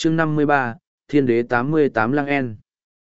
chương 53, Thiên đế 88 Lăng En.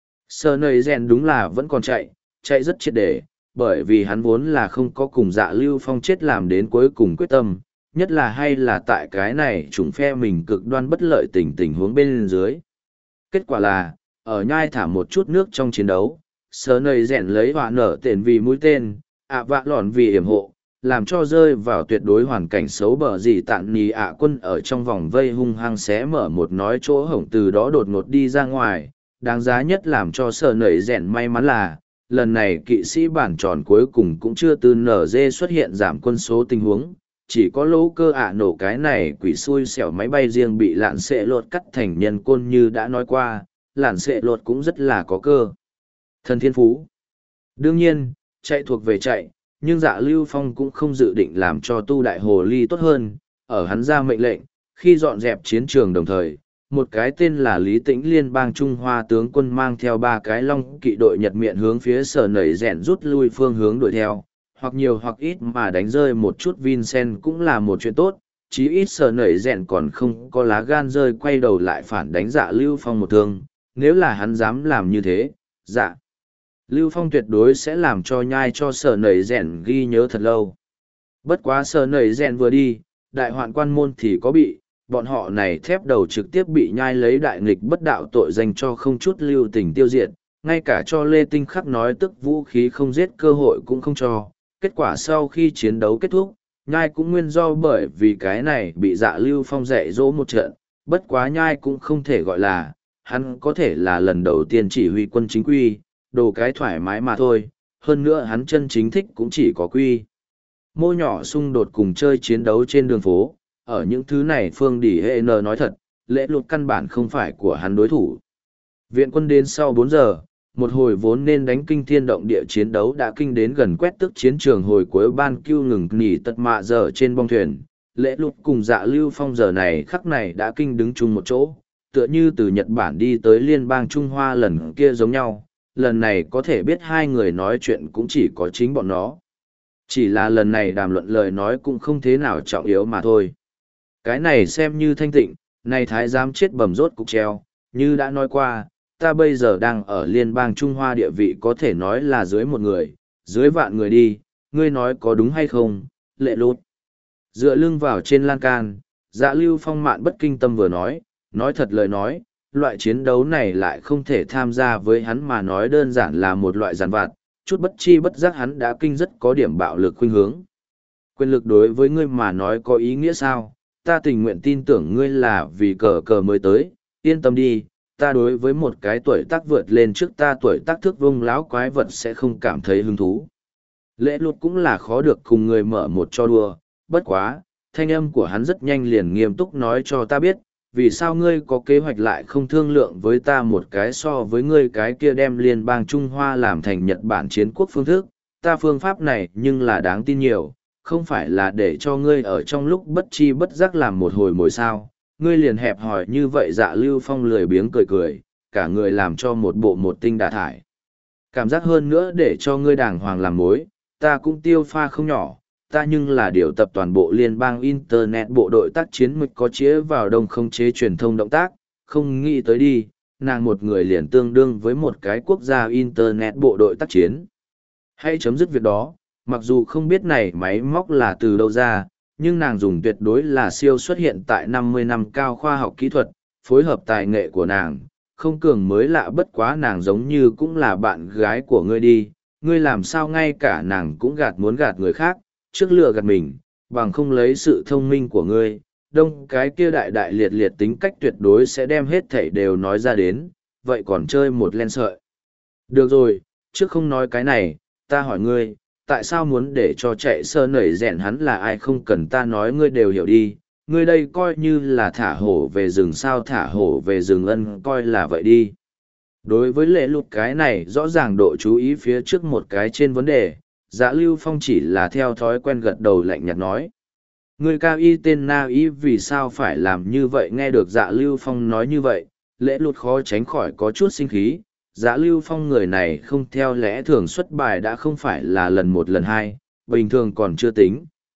Sở nầy rèn đúng là vẫn còn chạy rất triệt để, bởi vì hắn vốn là không có cùng Dạ Lưu Phong chết làm đến cuối cùng quyết tâm, nhất là hay là tại cái này chủng phe mình cực đoan bất lợi tình huống bên dưới. Kết quả là, ở nhai thả một chút nước trong chiến đấu, sở nầy rèn lấy họa nở tên vì mũi tên, vạ lòn vì yểm hộ, làm cho rơi vào tuyệt đối hoàn cảnh xấu bờ gì tạn nì quân ở trong vòng vây hung hăng xé mở một nói chỗ hổng, từ đó đột ngột đi ra ngoài. Đáng giá nhất làm cho sở nầy rèn may mắn là, lần này kỵ sĩ bản tròn cuối cùng cũng chưa từ nở dê xuất hiện giảm quân số tình huống, chỉ có lỗ cơ nổ cái này quỷ xui xẻo máy bay riêng bị lạn xệ lột cắt thành nhân côn. Như đã nói qua, lạn xệ lột cũng rất là có cơ thần thiên phú. Đương nhiên, chạy thuộc về chạy, nhưng Dạ Lưu Phong cũng không dự định làm cho tu đại hồ ly tốt hơn, ở hắn ra mệnh lệnh, khi dọn dẹp chiến trường đồng thời, một cái tên là Lý Tĩnh liên bang Trung Hoa tướng quân mang theo 3 cái long kỵ đội Nhật miệng hướng phía sở nảy rèn rút lui phương hướng đuổi theo, hoặc nhiều hoặc ít mà đánh rơi một chút Vincent cũng là một chuyện tốt, chí ít sở nảy rèn còn không có lá gan rơi quay đầu lại phản đánh Dạ Lưu Phong một thương. Nếu là hắn dám làm như thế, Dạ Lưu Phong tuyệt đối sẽ làm cho nhai cho sở nảy rèn ghi nhớ thật lâu. Bất quá sở nảy rèn vừa đi, đại hoạn quan môn thì có bị, bọn họ này thép đầu trực tiếp bị nhai lấy đại nghịch bất đạo tội danh cho không chút lưu tình tiêu diệt, ngay cả cho Lê Tinh Khắc nói tức vũ khí không giết cơ hội cũng không cho. Kết quả sau khi chiến đấu kết thúc, nhai cũng nguyên do bởi vì cái này bị Dạ Lưu Phong dạy dỗ một trận, bất quá nhai cũng không thể gọi là, hắn có thể là lần đầu tiên chỉ huy quân chính quy, đồ cái thoải mái mà thôi, hơn nữa hắn chân chính thích cũng chỉ có quy mô nhỏ xung đột cùng chơi chiến đấu trên đường phố. Ở những thứ này Phương Đỉ Hệ N nói thật, lễ lụt căn bản không phải của hắn đối thủ. Viện quân đến sau 4 giờ, một hồi vốn nên đánh kinh thiên động địa chiến đấu đã kinh đến gần quét tức chiến trường hồi cuối ban cưu ngừng nghỉ tật mạ giờ trên bong thuyền. Lễ lụt cùng Dạ Lưu Phong giờ này khắc này đã kinh đứng chung một chỗ, tựa như từ Nhật Bản đi tới liên bang Trung Hoa lần kia giống nhau. Lần này có thể biết hai người nói chuyện cũng chỉ có chính bọn nó. Chỉ là lần này đàm luận lời nói cũng không thế nào trọng yếu mà thôi. Cái này xem như thanh tịnh, này thái giám chết bầm rốt cục treo, như đã nói qua, ta bây giờ đang ở liên bang Trung Hoa địa vị có thể nói là dưới 1 người, dưới vạn người đi, ngươi nói có đúng hay không, lệ lút. Dựa lưng vào trên lan can, Dạ Lưu Phong mạn bất kinh tâm vừa nói thật lời nói, loại chiến đấu này lại không thể tham gia với hắn mà nói đơn giản là một loại giàn vặt, chút bất chi bất giác hắn đã kinh rất có điểm bạo lực khuynh hướng. Quyền lực đối với ngươi mà nói có ý nghĩa sao? Ta tình nguyện tin tưởng ngươi là vì cờ mới tới, yên tâm đi, ta đối với một cái tuổi tác vượt lên trước ta tuổi tác thước vông láo quái vật sẽ không cảm thấy hứng thú. Lễ lụt cũng là khó được cùng người mở một trò đùa, bất quá, thanh âm của hắn rất nhanh liền nghiêm túc nói cho ta biết, vì sao ngươi có kế hoạch lại không thương lượng với ta một cái so với ngươi cái kia đem liên bang Trung Hoa làm thành Nhật Bản chiến quốc phương thức, ta phương pháp này nhưng là đáng tin nhiều, không phải là để cho ngươi ở trong lúc bất chi bất giác làm một hồi mồi sao, ngươi liền hẹp hòi như vậy. Dạ Lưu Phong lười biếng cười, cả người làm cho một bộ một tinh đả thải. Cảm giác hơn nữa để cho ngươi đàng hoàng làm mối, ta cũng tiêu pha không nhỏ, ta nhưng là điều tập toàn bộ liên bang Internet bộ đội tác chiến mực có chĩa vào đông không chế truyền thông động tác, không nghĩ tới đi, nàng một người liền tương đương với một cái quốc gia Internet bộ đội tác chiến. Hãy chấm dứt việc đó, mặc dù không biết này máy móc là từ đâu ra, nhưng nàng dùng tuyệt đối là siêu xuất hiện tại 50 năm cao khoa học kỹ thuật, phối hợp tài nghệ của nàng, không cường mới lạ, bất quá nàng giống như cũng là bạn gái của ngươi đi, ngươi làm sao ngay cả nàng cũng muốn gạt người khác, trước lừa gạt mình, bằng không lấy sự thông minh của ngươi, đông cái kia đại liệt liệt tính cách tuyệt đối sẽ đem hết thảy đều nói ra đến, vậy còn chơi một len sợi. Được rồi, trước không nói cái này, ta hỏi ngươi, tại sao muốn để cho chạy sơ nảy rèn hắn là ai? Không cần ta nói ngươi đều hiểu đi, ngươi đây coi như là thả hổ về rừng sao? Thả hổ về rừng ân coi là vậy đi. Đối với lễ lục cái này rõ ràng độ chú ý phía trước một cái trên vấn đề, Dạ Lưu Phong chỉ là theo thói quen gật đầu lạnh nhạt nói. Người cao y tên na y vì sao phải làm như vậy? Nghe được Dạ Lưu Phong nói như vậy, lễ lụt khó tránh khỏi có chút sinh khí. Dạ Lưu Phong người này không theo lẽ thường xuất bài đã không phải là lần 1 lần 2, bình thường còn chưa tính,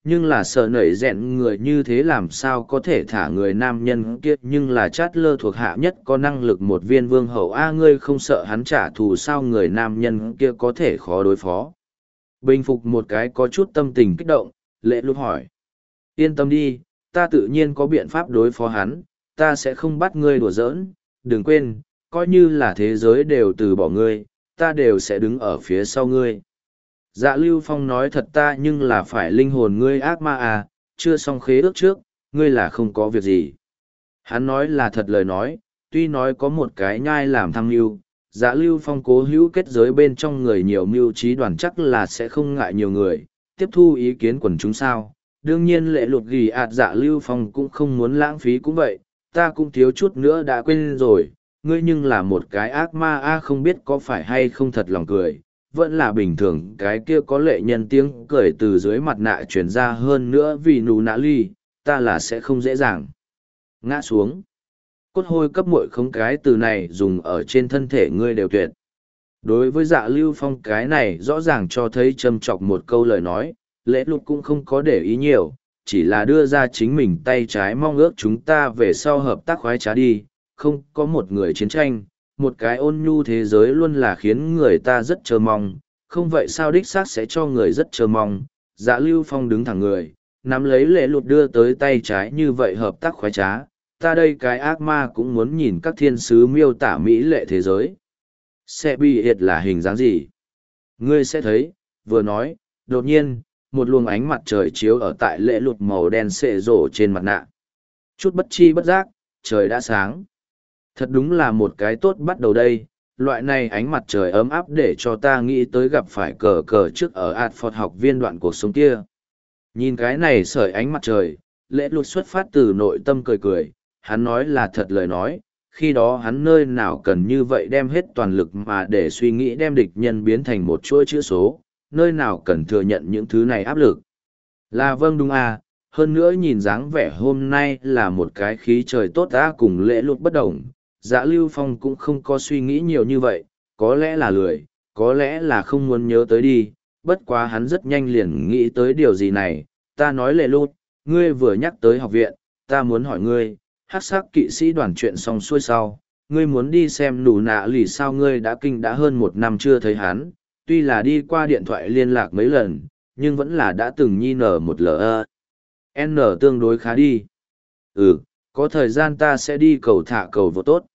nhưng là sợ nảy rẽn người như thế làm sao có thể thả người nam nhân kia, nhưng là chát lơ thuộc hạ nhất có năng lực một viên vương hậu a, ngươi không sợ hắn trả thù sao, người nam nhân kia có thể khó đối phó. Bình phục một cái có chút tâm tình kích động, lệ lục hỏi. Yên tâm đi, ta tự nhiên có biện pháp đối phó hắn, ta sẽ không bắt ngươi đùa giỡn, đừng quên, coi như là thế giới đều từ bỏ ngươi, ta đều sẽ đứng ở phía sau ngươi. Dạ Lưu Phong nói thật ta nhưng là phải linh hồn ngươi ác ma à, chưa xong khế ước trước, ngươi là không có việc gì. Hắn nói là thật lời nói, tuy nói có một cái nhai làm thăng mưu, Dạ Lưu Phong cố hữu kết giới bên trong người nhiều mưu trí đoàn chắc là sẽ không ngại nhiều người, tiếp thu ý kiến quần chúng sao. Đương nhiên lệ lụt ghi Dạ Lưu Phong cũng không muốn lãng phí cũng vậy, ta cũng thiếu chút nữa đã quên rồi, ngươi nhưng là một cái ác ma a, không biết có phải hay không thật lòng cười, vẫn là bình thường cái kia có lệ nhân tiếng cười từ dưới mặt nạ truyền ra, hơn nữa vì nụ nã ly, ta là sẽ không dễ dàng ngã xuống. Cốt hôi cấp muội không, cái từ này dùng ở trên thân thể ngươi đều tuyệt. Đối với Dạ Lưu Phong cái này rõ ràng cho thấy châm chọc một câu lời nói, lễ lục cũng không có để ý nhiều, chỉ là đưa ra chính mình tay trái mong ước chúng ta về sau hợp tác khoái trá đi, không có một người chiến tranh, một cái ôn nhu thế giới luôn là khiến người ta rất chờ mong, không vậy sao đích xác sẽ cho người rất chờ mong. Dạ Lưu Phong đứng thẳng người, nắm lấy lễ lụt đưa tới tay trái, như vậy hợp tác khoái trá, ta đây cái ác ma cũng muốn nhìn các thiên sứ miêu tả mỹ lệ thế giới. Sẽ bị hiệt là hình dáng gì? Ngươi sẽ thấy, vừa nói, đột nhiên, một luồng ánh mặt trời chiếu ở tại lễ lụt màu đen xệ rổ trên mặt nạ. Chút bất chi bất giác, trời đã sáng. Thật đúng là một cái tốt bắt đầu đây, loại này ánh mặt trời ấm áp để cho ta nghĩ tới gặp phải cờ cờ trước ở Adford học viên đoạn cuộc sống kia. Nhìn cái này sợi ánh mặt trời, lễ lụt xuất phát từ nội tâm cười cười, hắn nói là thật lời nói, khi đó hắn nơi nào cần như vậy đem hết toàn lực mà để suy nghĩ đem địch nhân biến thành một chuỗi chữ số, nơi nào cần thừa nhận những thứ này áp lực. Là vâng đúng à, hơn nữa nhìn dáng vẻ hôm nay là một cái khí trời tốt đã, cùng lễ lụt bất đồng. Dạ Lưu Phong cũng không có suy nghĩ nhiều như vậy, có lẽ là lười, có lẽ là không muốn nhớ tới đi, bất quá hắn rất nhanh liền nghĩ tới điều gì này. Ta nói lệ lụt, ngươi vừa nhắc tới học viện, ta muốn hỏi ngươi, hắc sắc kỵ sĩ đoàn chuyện xong xuôi sau, ngươi muốn đi xem nụ nạ lì sao? Ngươi đã hơn 1 năm chưa thấy hắn, tuy là đi qua điện thoại liên lạc mấy lần, nhưng vẫn là đã từng nhi nở một N tương đối khá đi. Ừ, có thời gian ta sẽ đi cầu thả cầu vô tốt.